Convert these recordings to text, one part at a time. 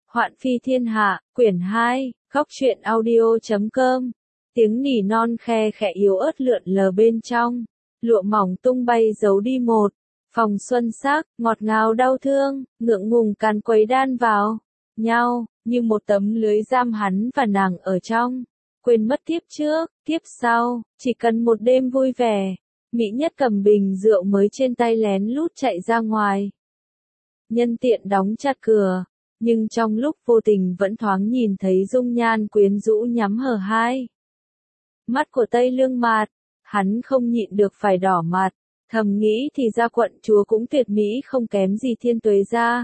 Hoạn phi thiên hạ, quyển 2, góc truyện audio.com. Tiếng nỉ non khe khẽ yếu ớt lượn lờ bên trong. Lụa mỏng tung bay giấu đi một. Phòng xuân sắc, ngọt ngào đau thương, ngượng ngùng càn quấy đan vào nhau, như một tấm lưới giam hắn và nàng ở trong. Quên mất tiếp trước, tiếp sau, chỉ cần một đêm vui vẻ. Mỹ Nhất cầm bình rượu mới trên tay lén lút chạy ra ngoài. Nhân tiện đóng chặt cửa, nhưng trong lúc vô tình vẫn thoáng nhìn thấy dung nhan quyến rũ nhắm hờ hai. Mắt của Tây Lương Mạt, hắn không nhịn được phải đỏ mặt, thầm nghĩ thì ra quận chúa cũng tuyệt mỹ không kém gì Thiên Tuế gia.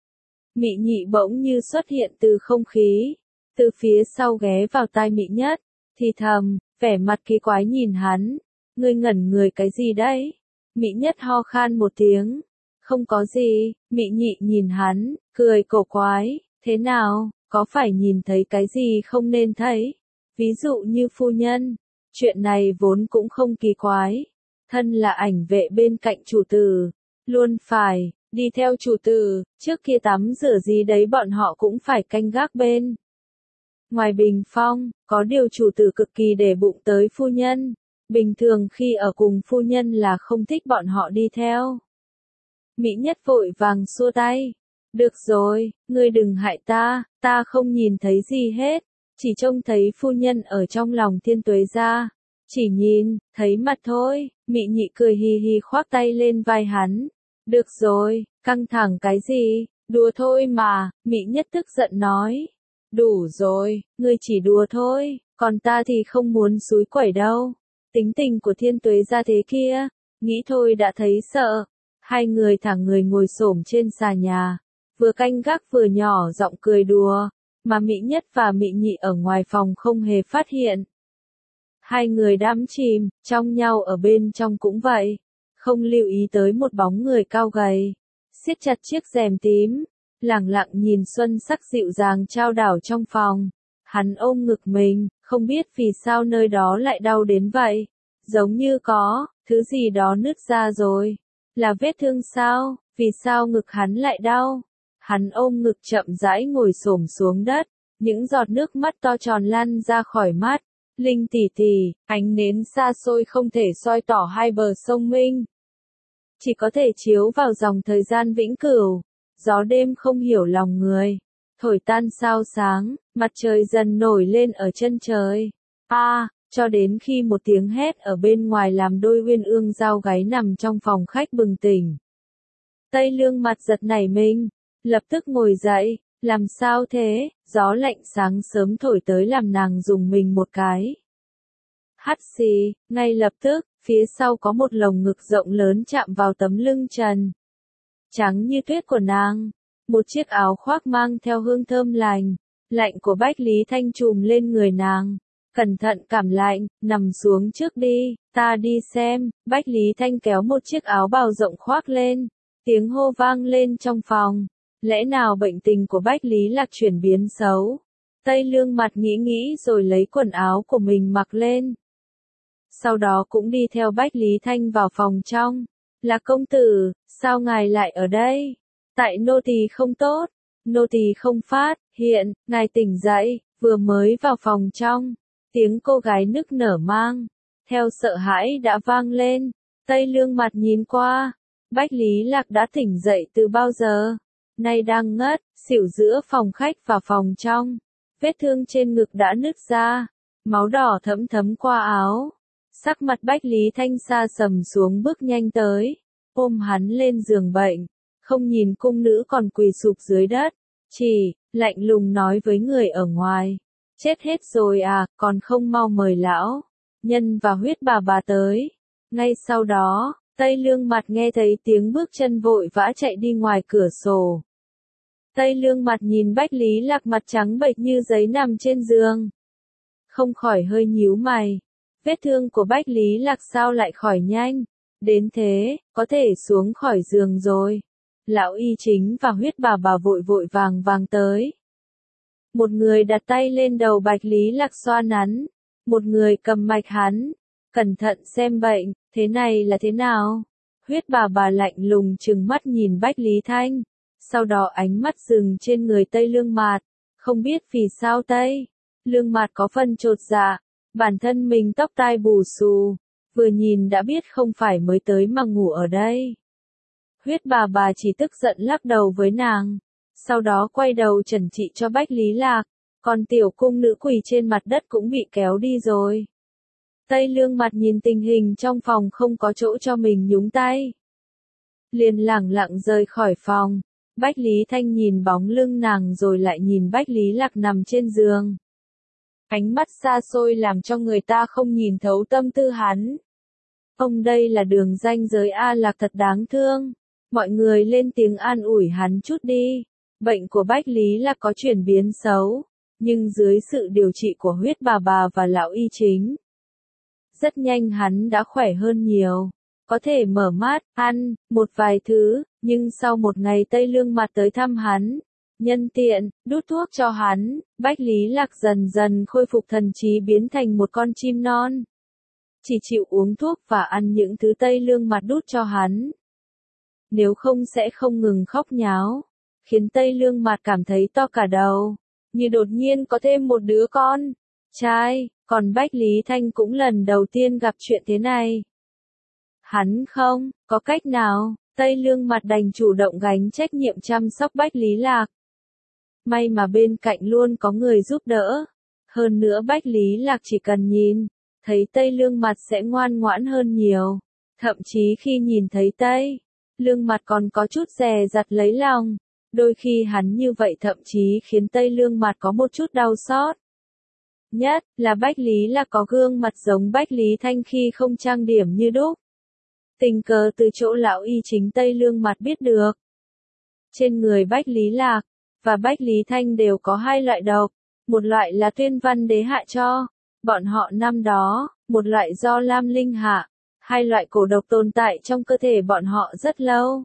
Mị Nhị bỗng như xuất hiện từ không khí, từ phía sau ghé vào tai Mỹ Nhất, thì thầm, vẻ mặt kỳ quái nhìn hắn, ngươi ngẩn người cái gì đấy? Mỹ Nhất ho khan một tiếng, không có gì. Mị Nhị nhìn hắn, cười cổ quái, thế nào, có phải nhìn thấy cái gì không nên thấy? Ví dụ như phu nhân, chuyện này vốn cũng không kỳ quái, thân là ảnh vệ bên cạnh chủ tử, luôn phải đi theo chủ tử, trước kia tắm rửa gì đấy bọn họ cũng phải canh gác bên. Ngoài bình phong, có điều chủ tử cực kỳ để bụng tới phu nhân, bình thường khi ở cùng phu nhân là không thích bọn họ đi theo. Mỹ Nhất vội vàng xua tay. Được rồi, ngươi đừng hại ta không nhìn thấy gì hết, chỉ trông thấy phu nhân ở trong lòng Thiên Tuế gia. Chỉ nhìn, thấy mặt thôi. Mị Nhị cười hì hì khoác tay lên vai hắn. Được rồi, căng thẳng cái gì, đùa thôi mà. Mỹ Nhất tức giận nói. Đủ rồi, ngươi chỉ đùa thôi, còn ta thì không muốn xúi quẩy đâu. Tính tình của Thiên Tuế gia thế kia, nghĩ thôi đã thấy sợ. Hai người thẳng người ngồi xổm trên xà nhà, vừa canh gác vừa nhỏ giọng cười đùa, mà Mỹ Nhất và Mị Nhị ở ngoài phòng không hề phát hiện. Hai người đắm chìm trong nhau ở bên trong cũng vậy, không lưu ý tới một bóng người cao gầy, siết chặt chiếc rèm tím, lẳng lặng nhìn xuân sắc dịu dàng trao đảo trong phòng. Hắn ôm ngực mình, không biết vì sao nơi đó lại đau đến vậy, giống như có thứ gì đó nứt ra rồi. Là vết thương sao? Vì sao ngực hắn lại đau? Hắn ôm ngực chậm rãi ngồi xổm xuống đất, những giọt nước mắt to tròn lăn ra khỏi mắt. Linh tỷ tỷ, ánh nến xa xôi không thể soi tỏ hai bờ sông Minh, chỉ có thể chiếu vào dòng thời gian vĩnh cửu. Gió đêm không hiểu lòng người, thổi tan sao sáng, mặt trời dần nổi lên ở chân trời. Cho đến khi một tiếng hét ở bên ngoài làm đôi uyên ương dao gáy nằm trong phòng khách bừng tỉnh. Tây Lương Mặt giật nảy mình, lập tức ngồi dậy, làm sao thế? Gió lạnh sáng sớm thổi tới làm nàng dùng mình một cái. Hắt xì, ngay lập tức, phía sau có một lồng ngực rộng lớn chạm vào tấm lưng trần trắng như tuyết của nàng. Một chiếc áo khoác mang theo hương thơm lạnh của Bách Lý Thanh trùm lên người nàng. Cẩn thận cảm lạnh, nằm xuống trước đi, ta đi xem. Bách Lý Thanh kéo một chiếc áo bào rộng khoác lên, tiếng hô vang lên trong phòng. Lẽ nào bệnh tình của Bách Lý Lạc chuyển biến xấu? Tây Lương Mặt nghĩ rồi lấy quần áo của mình mặc lên. Sau đó cũng đi theo Bách Lý Thanh vào phòng trong. Là công tử, sao ngài lại ở đây? Tại nô tỳ không tốt, nô tỳ không phát hiện, ngài tỉnh dậy, vừa mới vào phòng trong. Tiếng cô gái nức nở mang theo sợ hãi đã vang lên. Tây Lương Mặt nhìn qua, Bách Lý Lạc đã tỉnh dậy từ bao giờ, nay đang ngất xỉu giữa phòng khách và phòng trong. Vết thương trên ngực đã nứt ra, máu đỏ thẫm thấm qua áo. Sắc mặt Bách Lý Thanh sa sầm xuống, bước nhanh tới, ôm hắn lên giường bệnh, không nhìn cung nữ còn quỳ sụp dưới đất, chỉ lạnh lùng nói với người ở ngoài. Chết hết rồi à, còn không mau mời lão nhân và Huyết bà tới. Ngay sau đó, Tây Lương Mặt nghe thấy tiếng bước chân vội vã chạy đi ngoài cửa sổ. Tây Lương Mặt nhìn Bách Lý Lạc mặt trắng bệch như giấy nằm trên giường, không khỏi hơi nhíu mày. Vết thương của Bách Lý Lạc sao lại khỏi nhanh đến thế, có thể xuống khỏi giường rồi. Lão y chính và Huyết bà vội vàng tới. Một người đặt tay lên đầu Bách Lý Lạc xoa nắn, một người cầm mạch hắn, cẩn thận xem bệnh. Thế này là thế nào? Huyết bà lạnh lùng trừng mắt nhìn Bách Lý Thanh, Sau đó ánh mắt dừng trên người Tây Lương Mạt, không biết vì sao Tây Lương Mạt có phần chột dạ, bản thân mình tóc tai bù xù, vừa nhìn đã biết không phải mới tới mà ngủ ở đây. Huyết bà chỉ tức giận lắc đầu với nàng, sau đó quay đầu trần trị cho Bách Lý Lạc, còn tiểu cung nữ quỳ trên mặt đất cũng bị kéo đi rồi. Tây Lương Mặt nhìn tình hình trong phòng không có chỗ cho mình nhúng tay, liền lẳng lặng rời khỏi phòng. Bách Lý Thanh nhìn bóng lưng nàng rồi lại nhìn Bách Lý Lạc nằm trên giường. Ánh mắt xa xôi làm cho người ta không nhìn thấu tâm tư hắn. Ông đây là đường ranh giới A Lạc thật đáng thương. Mọi người lên tiếng an ủi hắn chút đi. Bệnh của Bách Lý Lạc có chuyển biến xấu, nhưng dưới sự điều trị của huyết bà và lão y chính, rất nhanh hắn đã khỏe hơn nhiều. Có thể mở mắt, ăn, một vài thứ, nhưng sau một ngày Tây Lương Mặt tới thăm hắn, nhân tiện, đút thuốc cho hắn, Bách Lý Lạc dần dần khôi phục thần trí biến thành một con chim non. Chỉ chịu uống thuốc và ăn những thứ Tây Lương Mặt đút cho hắn. Nếu không sẽ không ngừng khóc nháo, khiến Tây Lương Mặt cảm thấy to cả đầu, như đột nhiên có thêm một đứa con trai, còn Bách Lý Thanh cũng lần đầu tiên gặp chuyện thế này. Hắn không có cách nào, Tây Lương Mặt đành chủ động gánh trách nhiệm chăm sóc Bách Lý Lạc. May mà bên cạnh luôn có người giúp đỡ. Hơn nữa Bách Lý Lạc chỉ cần nhìn, thấy Tây Lương Mặt sẽ ngoan ngoãn hơn nhiều. Thậm chí khi nhìn thấy Tây Lương Mặt còn có chút dè dặt lấy lòng. Đôi khi hắn như vậy thậm chí khiến Tây Lương Mặt có một chút đau xót. Nhất là Bách Lý Lạc có gương mặt giống Bách Lý Thanh khi không trang điểm như đúc. Tình cờ từ chỗ lão y chính Tây Lương Mặt biết được. Trên người Bách Lý Lạc và Bách Lý Thanh đều có hai loại độc, một loại là Tuyên Văn Đế hạ cho bọn họ năm đó, một loại do Lam Linh hạ. Hai loại cổ độc tồn tại trong cơ thể bọn họ rất lâu.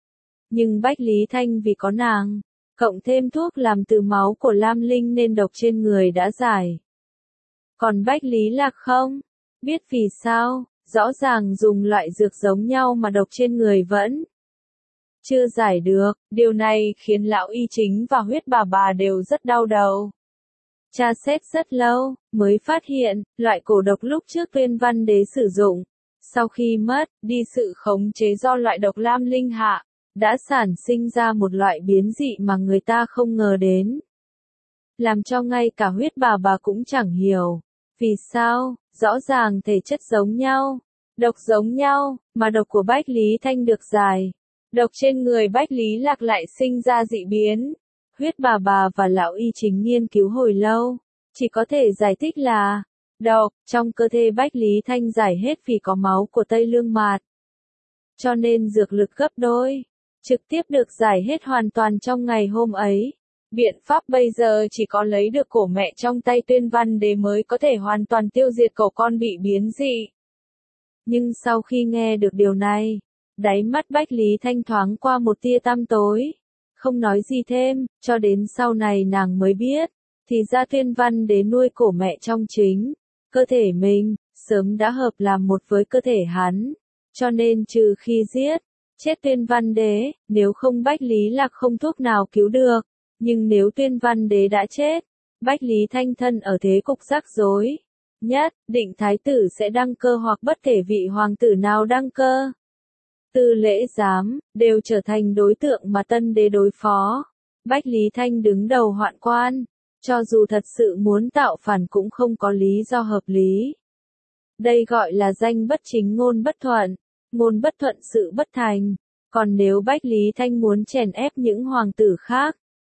Nhưng Bách Lý Thanh vì có nàng, cộng thêm thuốc làm từ máu của Lam Linh nên độc trên người đã giải. Còn Bách Lý Lạc không biết vì sao, rõ ràng dùng loại dược giống nhau mà độc trên người vẫn chưa giải được. Điều này khiến lão y chính và huyết bà đều rất đau đầu. Tra xét rất lâu, mới phát hiện, loại cổ độc lúc trước Tuyên Văn Đế sử dụng, sau khi mất đi sự khống chế do loại độc Lam Linh hạ, đã sản sinh ra một loại biến dị mà người ta không ngờ đến. Làm cho ngay cả huyết bà cũng chẳng hiểu. Vì sao, rõ ràng thể chất giống nhau, độc giống nhau, mà độc của Bách Lý Thanh được giải. Độc trên người Bách Lý Lạc lại sinh ra dị biến. Huyết bà và lão y chính nghiên cứu hồi lâu, chỉ có thể giải thích là độc trong cơ thể Bách Lý Thanh giải hết vì có máu của Tây Lương Mạt. Cho nên dược lực gấp đôi, trực tiếp được giải hết hoàn toàn trong ngày hôm ấy. Biện pháp bây giờ chỉ có lấy được cổ mẹ trong tay Tuyên Văn Đế mới có thể hoàn toàn tiêu diệt cậu con bị biến dị. Nhưng sau khi nghe được điều này, đáy mắt Bách Lý Thanh thoáng qua một tia tăm tối. Không nói gì thêm, cho đến sau này nàng mới biết, thì ra Tuyên Văn Đế nuôi cổ mẹ trong chính cơ thể mình, sớm đã hợp làm một với cơ thể hắn. Cho nên trừ khi giết chết Tuyên Văn Đế, nếu không Bách Lý Lạc không thuốc nào cứu được. Nhưng nếu Tuyên Văn Đế đã chết, Bách Lý Thanh thân ở thế cục rắc rối. Nhất định thái tử sẽ đăng cơ hoặc bất kể vị hoàng tử nào đăng cơ. Tư Lễ Giám, đều trở thành đối tượng mà tân đế đối phó. Bách Lý Thanh đứng đầu hoạn quan, cho dù thật sự muốn tạo phản cũng không có lý do hợp lý. Đây gọi là danh bất chính ngôn bất thuận, ngôn bất thuận sự bất thành. Còn nếu Bách Lý Thanh muốn chèn ép những hoàng tử khác,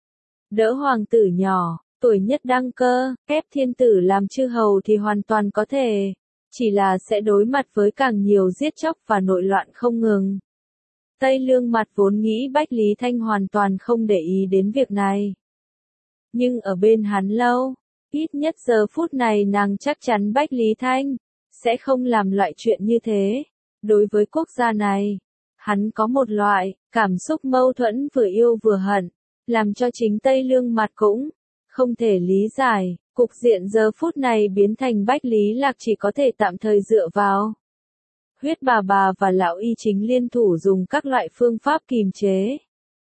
đỡ hoàng tử nhỏ, tuổi nhất đăng cơ, ép thiên tử làm chư hầu thì hoàn toàn có thể. Chỉ là sẽ đối mặt với càng nhiều giết chóc và nội loạn không ngừng. Tây Lương Mặt vốn nghĩ Bách Lý Thanh hoàn toàn không để ý đến việc này. Nhưng ở bên hắn lâu, ít nhất giờ phút này nàng chắc chắn Bách Lý Thanh sẽ không làm loại chuyện như thế. Đối với quốc gia này, hắn có một loại cảm xúc mâu thuẫn vừa yêu vừa hận, làm cho chính Tây Lương Mặt cũng không thể lý giải. Cục diện giờ phút này biến thành Bách Lý Lạc chỉ có thể tạm thời dựa vào huyết bà và lão y chính liên thủ dùng các loại phương pháp kìm chế.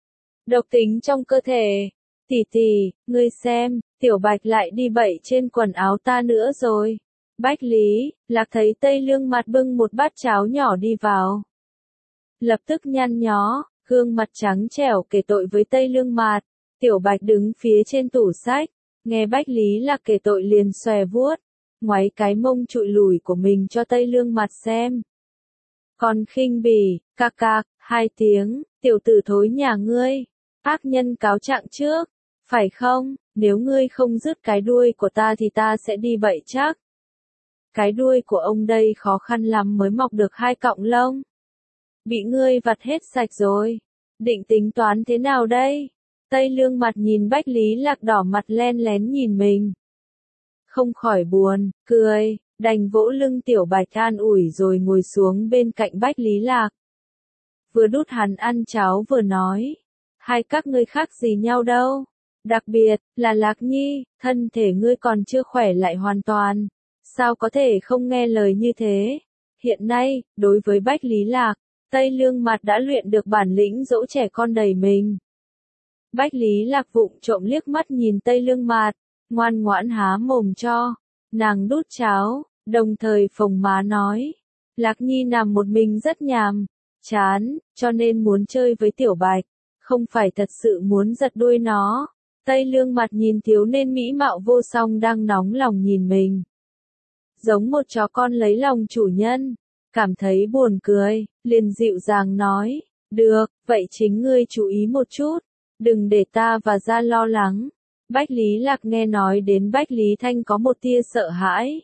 độc tính trong cơ thể. Tỷ tỷ, ngươi xem, Tiểu Bạch lại đi bậy trên quần áo ta nữa rồi. Bách Lý, Lạc thấy Tây Lương Mặt bưng một bát cháo nhỏ đi vào. Lập tức nhăn nhó, gương mặt trắng trẻo kể tội với Tây Lương Mạt. Tiểu Bạch đứng phía trên tủ sách, nghe Bách Lý Lạc kể tội liền xòe vuốt, ngoáy cái mông trụi lủi của mình cho Tây Lương Mạt xem. Còn khinh bỉ, cạc cạc, 2 tiếng, tiểu tử thối nhà ngươi, ác nhân cáo trạng trước, phải không, nếu ngươi không dứt cái đuôi của ta thì ta sẽ đi bậy chắc. Cái đuôi của ông đây khó khăn lắm mới mọc được 2 cọng lông. Bị ngươi vặt hết sạch rồi. Định tính toán thế nào đây? Tây Lương Mặt nhìn Bách Lý Lạc đỏ mặt len lén nhìn mình. Không khỏi buồn, cười, đành vỗ lưng Tiểu Bạch an ủi rồi ngồi xuống bên cạnh Bách Lý Lạc. Vừa đút hắn ăn cháo vừa nói. Hai các ngươi khác gì nhau đâu. Đặc biệt, là Lạc Nhi, thân thể ngươi còn chưa khỏe lại hoàn toàn. Sao có thể không nghe lời như thế? Hiện nay, đối với Bách Lý Lạc, Tây Lương Mặt đã luyện được bản lĩnh dỗ trẻ con đầy mình. Bách Lý Lạc vụng trộm liếc mắt nhìn Tây Lương Mạt, ngoan ngoãn há mồm cho. Nàng đút cháo, đồng thời phồng má nói. Lạc Nhi nằm một mình rất nhàm, chán, cho nên muốn chơi với Tiểu Bạch, không phải thật sự muốn giật đuôi nó. Tây Lương Mặt nhìn thiếu niên mỹ mạo vô song đang nóng lòng nhìn mình. Giống một chó con lấy lòng chủ nhân, cảm thấy buồn cười, liền dịu dàng nói. Được, vậy chính ngươi chú ý một chút. Đừng để ta và Gia lo lắng. Bách Lý Lạc nghe nói đến Bách Lý Thanh có một tia sợ hãi.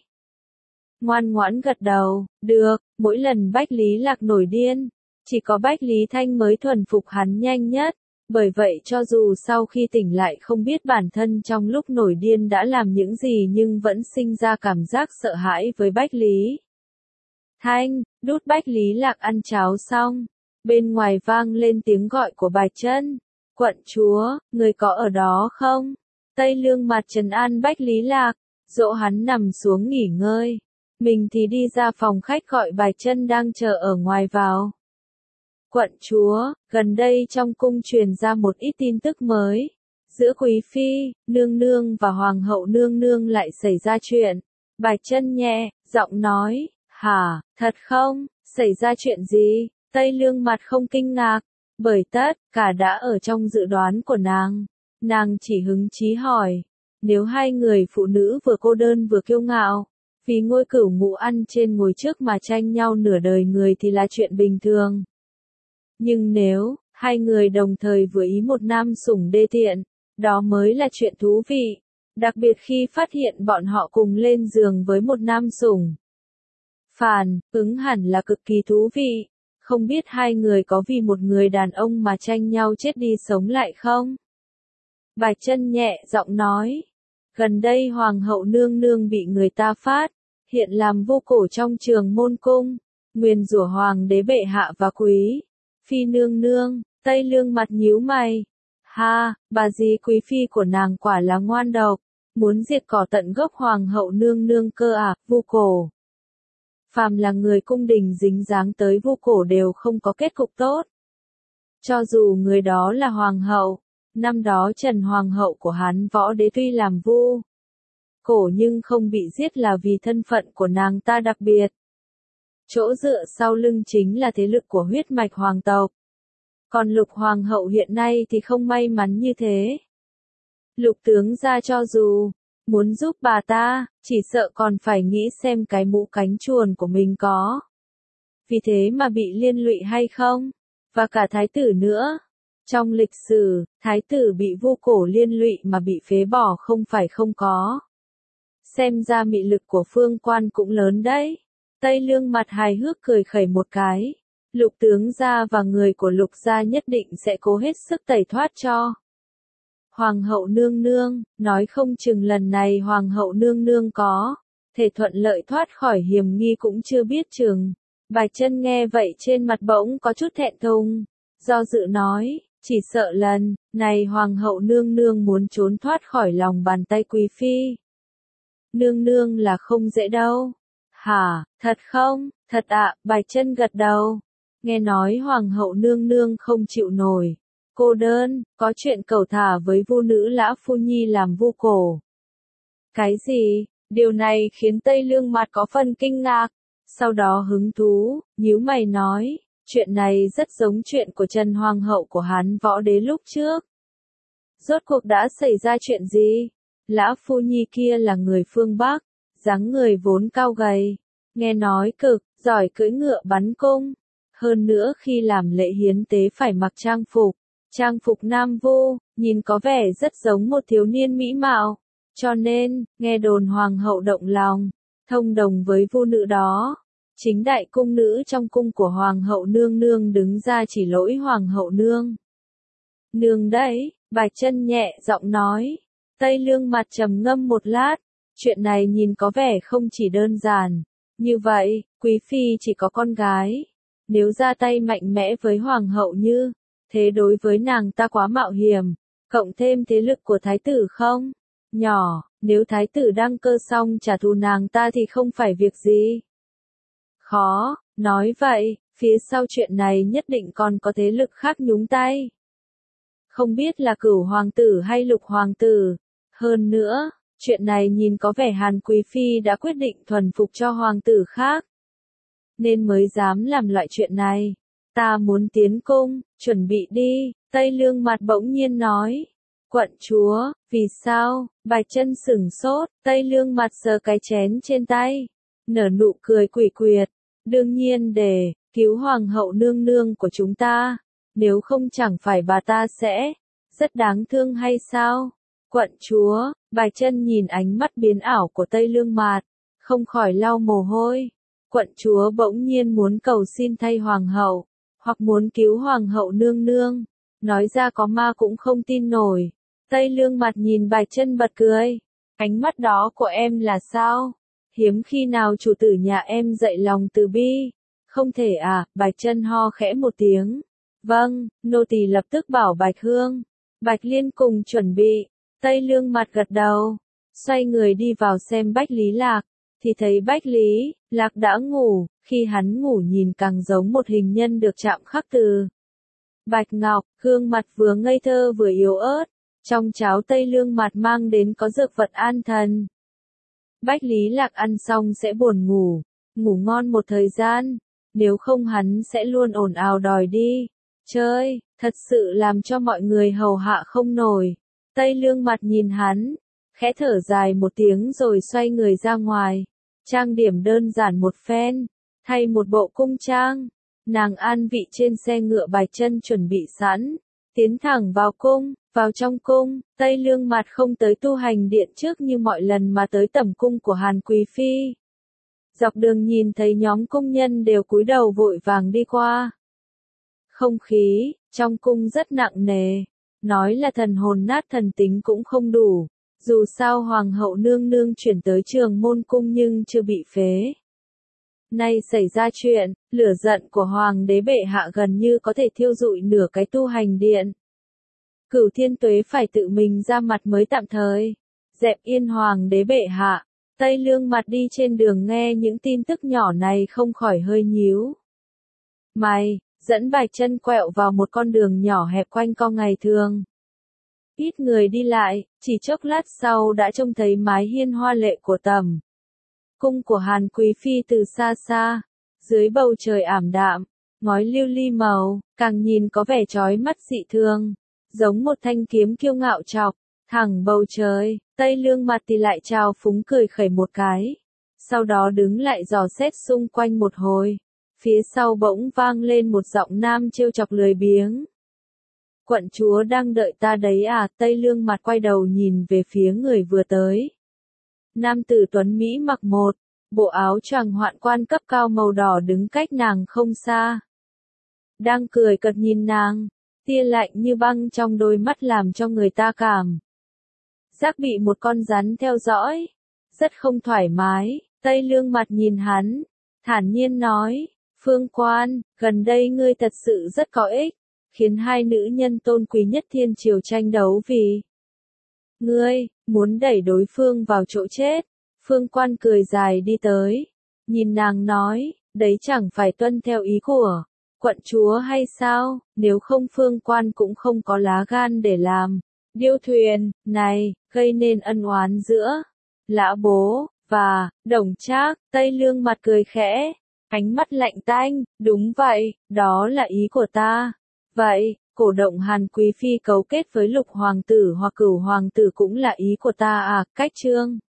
Ngoan ngoãn gật đầu, được, mỗi lần Bách Lý Lạc nổi điên, chỉ có Bách Lý Thanh mới thuần phục hắn nhanh nhất. Bởi vậy cho dù sau khi tỉnh lại không biết bản thân trong lúc nổi điên đã làm những gì nhưng vẫn sinh ra cảm giác sợ hãi với Bách Lý Thanh. Đút Bách Lý Lạc ăn cháo xong, bên ngoài vang lên tiếng gọi của Bạch Chân. Quận chúa, người có ở đó không? Tây Lương Mặt trấn an Bách Lý Lạc, dỗ hắn nằm xuống nghỉ ngơi. Mình thì đi ra phòng khách gọi Bạch Chân đang chờ ở ngoài vào. Quận chúa, gần đây trong cung truyền ra một ít tin tức mới. Giữa Quý Phi, nương nương và Hoàng hậu nương nương lại xảy ra chuyện. Bạch Chân nhẹ, giọng nói, hả, thật không, xảy ra chuyện gì? Tây Lương Mặt không kinh ngạc, bởi tất cả đã ở trong dự đoán của nàng. Nàng chỉ hứng chí hỏi, nếu hai người phụ nữ vừa cô đơn vừa kiêu ngạo, vì ngôi cửu ngũ ăn trên ngồi trước mà tranh nhau nửa đời người thì là chuyện bình thường. Nhưng nếu, hai người đồng thời vừa ý một nam sủng đê tiện, đó mới là chuyện thú vị. Đặc biệt khi phát hiện bọn họ cùng lên giường với một nam sủng phản ứng hẳn là cực kỳ thú vị. Không biết hai người có vì một người đàn ông mà tranh nhau chết đi sống lại không? Bạch Chân nhẹ giọng nói. Gần đây Hoàng hậu nương nương bị người ta phát hiện làm vô cổ trong Trường Môn Cung, nguyền rủa Hoàng đế bệ hạ và Quý Phi nương nương. Tây Lương Mặt nhíu mày. Ha, bà dì Quý Phi của nàng quả là ngoan độc, muốn diệt cỏ tận gốc Hoàng hậu nương nương cơ à, vô cổ. Phàm là người cung đình dính dáng tới vô cổ đều không có kết cục tốt. Cho dù người đó là hoàng hậu, năm đó Trần hoàng hậu của Hán Võ Đế tuy làm vô cổ nhưng không bị giết là vì thân phận của nàng ta đặc biệt. Chỗ dựa sau lưng chính là thế lực của huyết mạch hoàng tộc. Còn Lục hoàng hậu hiện nay thì không may mắn như thế. Lục tướng gia cho dù muốn giúp bà ta, chỉ sợ còn phải nghĩ xem cái mũ cánh chuồn của mình có vì thế mà bị liên lụy hay không, và cả thái tử nữa. Trong lịch sử, thái tử bị vô cổ liên lụy mà bị phế bỏ không phải không có. Xem ra mị lực của Phương Quan cũng lớn đấy. Tây Lương Mặt hài hước cười khẩy một cái. Lục tướng gia và người của Lục gia nhất định sẽ cố hết sức tẩy thoát cho Hoàng hậu nương nương, nói không chừng lần này Hoàng hậu nương nương có thể thuận lợi thoát khỏi hiểm nghi cũng chưa biết chừng. Bạch Chân nghe vậy trên mặt bỗng có chút thẹn thùng, do dự nói, chỉ sợ lần này Hoàng hậu nương nương muốn trốn thoát khỏi lòng bàn tay Quý Phi nương nương là không dễ đâu. Hả, thật không? Thật ạ, Bạch Chân gật đầu. Nghe nói Hoàng hậu nương nương không chịu nổi cô đơn, có chuyện cẩu thả với vu nữ Lã Phu Nhi làm vu cổ. Cái gì? Điều này khiến Tây Lương Mặt có phần kinh ngạc, sau đó hứng thú, nhíu mày nói, chuyện này rất giống chuyện của Trần Hoàng hậu của Hán Võ Đế lúc trước. Rốt cuộc đã xảy ra chuyện gì? Lã Phu Nhi kia là người phương Bắc, dáng người vốn cao gầy, nghe nói cực, giỏi cưỡi ngựa bắn cung. Hơn nữa khi làm lễ hiến tế phải mặc trang phục nam vu, nhìn có vẻ rất giống một thiếu niên mỹ mạo. Cho nên, nghe đồn hoàng hậu động lòng, thông đồng với vu nữ đó. Chính đại cung nữ trong cung của hoàng hậu nương nương đứng ra chỉ lỗi hoàng hậu nương. Nương đấy, Bạch Chân nhẹ giọng nói. Tây Lương Mặt trầm ngâm một lát, chuyện này nhìn có vẻ không chỉ đơn giản. Như vậy, quý phi chỉ có con gái. Nếu ra tay mạnh mẽ với hoàng hậu như, thế đối với nàng ta quá mạo hiểm, cộng thêm thế lực của thái tử không? Nhỏ, nếu thái tử đăng cơ xong trả thù nàng ta thì không phải việc gì. Khó, nói vậy, phía sau chuyện này nhất định còn có thế lực khác nhúng tay. Không biết là Cửu hoàng tử hay Lục hoàng tử. Hơn nữa, chuyện này nhìn có vẻ Hàn Quý Phi đã quyết định thuần phục cho hoàng tử khác. Nên mới dám làm loại chuyện này. Ta muốn tiến cung, chuẩn bị đi, Tây Lương Mặt bỗng nhiên nói. Quận chúa, vì sao? Bạch Chân sửng sốt, Tây Lương Mặt sờ cái chén trên tay. Nở nụ cười quỷ quyệt. Đương nhiên để cứu hoàng hậu nương nương của chúng ta. Nếu không chẳng phải bà ta sẽ rất đáng thương hay sao? Quận chúa, Bạch Chân nhìn ánh mắt biến ảo của Tây Lương Mạt, không khỏi lau mồ hôi. Quận chúa bỗng nhiên muốn cầu xin thay hoàng hậu, hoặc muốn cứu hoàng hậu nương nương. Nói ra có ma cũng không tin nổi. Tây Lương Mạt nhìn Bạch Chân bật cười. Ánh mắt đó của em là sao? Hiếm khi nào chủ tử nhà em dậy lòng từ bi. Không thể à, Bạch Chân ho khẽ một tiếng. Vâng, nô tỳ lập tức bảo Bạch Hương, Bạch Liên cùng chuẩn bị. Tây Lương Mặt gật đầu, xoay người đi vào xem Bách Lý Lạc, thì thấy Bách Lý Lạc đã ngủ, khi hắn ngủ nhìn càng giống một hình nhân được chạm khắc từ Bạch Ngọc, gương mặt vừa ngây thơ vừa yếu ớt, trong cháo Tây Lương Mặt mang đến có dược vật an thần. Bách Lý Lạc ăn xong sẽ buồn ngủ, ngủ ngon một thời gian, nếu không hắn sẽ luôn ồn ào đòi đi chơi, thật sự làm cho mọi người hầu hạ không nổi. Tây Lương Mặt nhìn hắn, khẽ thở dài một tiếng rồi xoay người ra ngoài, trang điểm đơn giản một phen, thay một bộ cung trang, nàng an vị trên xe ngựa Bạch Chân chuẩn bị sẵn, tiến thẳng vào cung, vào trong cung, Tây Lương Mặt không tới tu hành điện trước như mọi lần mà tới tẩm cung của Hàn Quý Phi. Dọc đường nhìn thấy nhóm cung nhân đều cúi đầu vội vàng đi qua. Không khí trong cung rất nặng nề, nói là thần hồn nát thần tính cũng không đủ, dù sao hoàng hậu nương nương chuyển tới Trường Môn cung nhưng chưa bị phế. Nay xảy ra chuyện, lửa giận của hoàng đế bệ hạ gần như có thể thiêu rụi nửa cái tu hành điện. Cửu Thiên Tuế phải tự mình ra mặt mới tạm thời dẹp yên hoàng đế bệ hạ. Tây Lương Mặt đi trên đường nghe những tin tức nhỏ này không khỏi hơi nhíu mày, dẫn Bạch Chân quẹo vào một con đường nhỏ hẹp quanh co ngày thường. Ít người đi lại, chỉ chốc lát sau đã trông thấy mái hiên hoa lệ của tẩm cung của Hàn Quý Phi từ xa xa, dưới bầu trời ảm đạm, ngói lưu ly màu, càng nhìn có vẻ chói mắt dị thường, giống một thanh kiếm kiêu ngạo chọc thẳng bầu trời. Tây Lương Mặt thì lại chào phúng cười khẩy một cái, sau đó đứng lại dò xét xung quanh một hồi, phía sau bỗng vang lên một giọng nam trêu chọc lười biếng. Quận chúa đang đợi ta đấy à? Tây Lương Mặt quay đầu nhìn về phía người vừa tới. Nam tử tuấn Mỹ mặc một bộ áo choàng hoạn quan cấp cao màu đỏ đứng cách nàng không xa. Đang cười cợt nhìn nàng, tia lạnh như băng trong đôi mắt làm cho người ta cảm giác bị một con rắn theo dõi, rất không thoải mái. Tây Lương Mặt nhìn hắn, thản nhiên nói, Phương Quan, gần đây ngươi thật sự rất có ích, khiến hai nữ nhân tôn quý nhất thiên triều tranh đấu vì ngươi, muốn đẩy đối phương vào chỗ chết. Phương Quan cười dài đi tới, nhìn nàng nói, đấy chẳng phải tuân theo ý của quận chúa hay sao, nếu không Phương Quan cũng không có lá gan để làm. Điêu thuyền, này, gây nên ân oán giữa Lã Bố và Đồng Trác. Tây Lương mặt cười khẽ, ánh mắt lạnh tanh, đúng vậy, đó là ý của ta. Vậy, cổ động Hàn Quý Phi cấu kết với Lục Hoàng tử hoặc Cửu Hoàng tử cũng là ý của ta à, Cách Trương.